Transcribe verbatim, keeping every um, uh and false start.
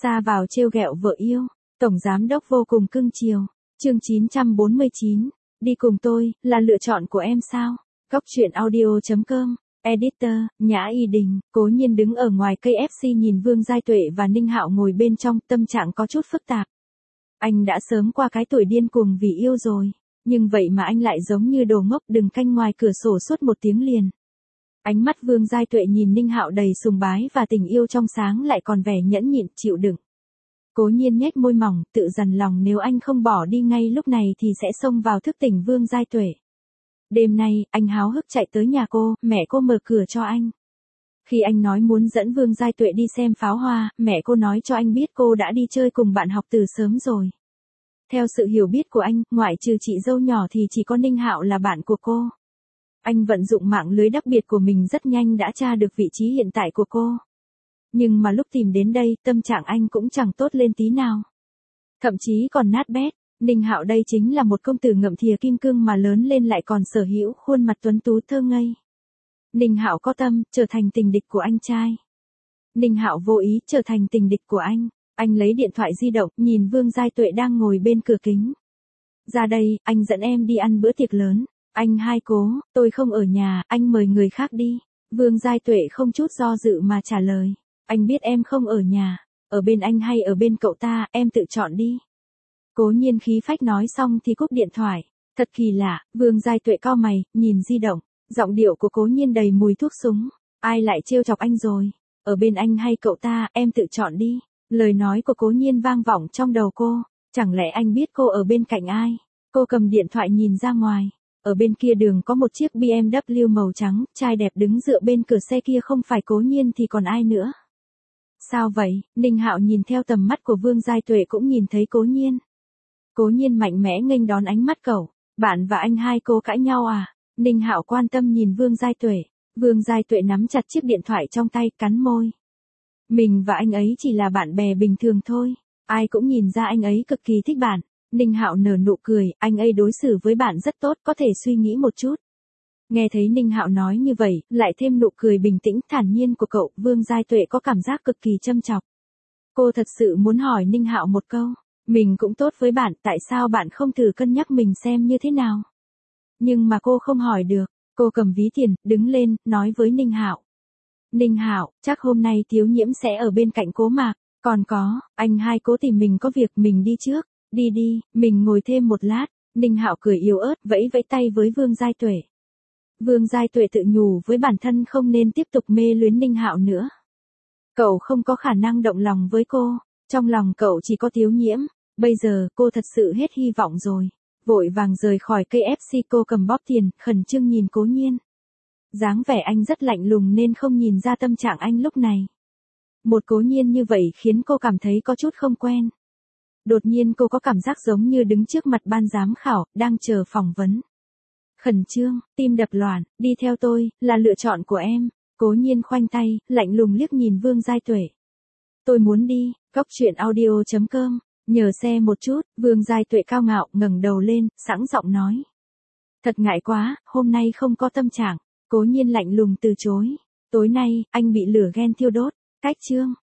Xa vào trêu ghẹo vợ yêu, tổng giám đốc vô cùng cưng chiều. Chương chín trăm bốn mươi chín, đi cùng tôi, là lựa chọn của em sao? Góc truyện audio chấm com, Editor, Nhã Y Đình. Cố Nhiên đứng ở ngoài cây ép xê nhìn Vương Giai Tuệ và Ninh Hạo ngồi bên trong, tâm trạng có chút phức tạp. Anh đã sớm qua cái tuổi điên cuồng vì yêu rồi, nhưng vậy mà anh lại giống như đồ ngốc đừng canh ngoài cửa sổ suốt một tiếng liền. Ánh mắt Vương Giai Tuệ nhìn Ninh Hạo đầy sùng bái và tình yêu trong sáng lại còn vẻ nhẫn nhịn chịu đựng. Cố Nhiên nhếch môi mỏng, tự dằn lòng nếu anh không bỏ đi ngay lúc này thì sẽ xông vào thức tỉnh Vương Giai Tuệ. Đêm nay, anh háo hức chạy tới nhà cô, mẹ cô mở cửa cho anh. Khi anh nói muốn dẫn Vương Giai Tuệ đi xem pháo hoa, mẹ cô nói cho anh biết cô đã đi chơi cùng bạn học từ sớm rồi. Theo sự hiểu biết của anh, ngoại trừ chị dâu nhỏ thì chỉ có Ninh Hạo là bạn của cô. Anh vận dụng mạng lưới đặc biệt của mình rất nhanh đã tra được vị trí hiện tại của cô. Nhưng mà lúc tìm đến đây, tâm trạng anh cũng chẳng tốt lên tí nào. Thậm chí còn nát bét. Ninh Hạo đây chính là một công tử ngậm thìa kim cương mà lớn lên lại còn sở hữu khuôn mặt tuấn tú thơ ngây. Ninh Hạo có tâm, trở thành tình địch của anh trai. Ninh Hạo vô ý trở thành tình địch của anh. Anh lấy điện thoại di động, nhìn Vương Giai Tuệ đang ngồi bên cửa kính. Ra đây, anh dẫn em đi ăn bữa tiệc lớn. Anh hai Cố, tôi không ở nhà, anh mời người khác đi. Vương Giai Tuệ không chút do dự mà trả lời. Anh biết em không ở nhà, ở bên anh hay ở bên cậu ta, em tự chọn đi. Cố Nhiên khí phách nói xong thì cúp điện thoại. Thật kỳ lạ, Vương Giai Tuệ cau mày, nhìn di động. Giọng điệu của Cố Nhiên đầy mùi thuốc súng. Ai lại trêu chọc anh rồi? Ở bên anh hay cậu ta, em tự chọn đi. Lời nói của Cố Nhiên vang vọng trong đầu cô. Chẳng lẽ anh biết cô ở bên cạnh ai? Cô cầm điện thoại nhìn ra ngoài. Ở bên kia đường có một chiếc bê em vê màu trắng, trai đẹp đứng dựa bên cửa xe kia không phải Cố Nhiên thì còn ai nữa? Sao vậy? Ninh Hạo nhìn theo tầm mắt của Vương Giai Tuệ cũng nhìn thấy Cố Nhiên. Cố Nhiên mạnh mẽ nghênh đón ánh mắt cậu. Bạn và anh hai Cố cãi nhau à? Ninh Hạo quan tâm nhìn Vương Giai Tuệ. Vương Giai Tuệ nắm chặt chiếc điện thoại trong tay, cắn môi. Mình và anh ấy chỉ là bạn bè bình thường thôi. Ai cũng nhìn ra anh ấy cực kỳ thích bạn. Ninh Hạo nở nụ cười, anh ấy đối xử với bạn rất tốt, có thể suy nghĩ một chút. Nghe thấy Ninh Hạo nói như vậy, lại thêm nụ cười bình tĩnh thản nhiên của cậu, Vương Giai Tuệ có cảm giác cực kỳ châm chọc. Cô thật sự muốn hỏi Ninh Hạo một câu. Mình cũng tốt với bạn, tại sao bạn không thử cân nhắc mình xem như thế nào? Nhưng mà cô không hỏi được. Cô cầm ví tiền, đứng lên, nói với Ninh Hạo. Ninh Hạo, chắc hôm nay Tiếu Nhiễm sẽ ở bên cạnh Cố Mạc. Còn có, anh hai Cố tìm mình có việc, mình đi trước. Đi đi, mình ngồi thêm một lát. Ninh Hạo cười yếu ớt, vẫy vẫy tay với Vương Giai Tuệ. Vương Giai Tuệ tự nhủ với bản thân không nên tiếp tục mê luyến Ninh Hạo nữa. Cậu không có khả năng động lòng với cô. Trong lòng cậu chỉ có Tiếu Nhiễm. Bây giờ, cô thật sự hết hy vọng rồi. Vội vàng rời khỏi cây ép xê, cô cầm bóp tiền, khẩn trương nhìn Cố Nhiên. Dáng vẻ anh rất lạnh lùng nên không nhìn ra tâm trạng anh lúc này. Một Cố Nhiên như vậy khiến cô cảm thấy có chút không quen. Đột nhiên cô có cảm giác giống như đứng trước mặt ban giám khảo, đang chờ phỏng vấn. Khẩn trương, tim đập loạn, đi theo tôi, là lựa chọn của em. Cố Nhiên khoanh tay, lạnh lùng liếc nhìn Vương Giai Tuệ. Tôi muốn đi, góc truyện audio chấm com. Nhờ xe một chút, Vương Giai Tuệ cao ngạo, ngẩng đầu lên, sẵn giọng nói. Thật ngại quá, hôm nay không có tâm trạng. Cố Nhiên lạnh lùng từ chối. Tối nay, anh bị lửa ghen thiêu đốt. Cách chương.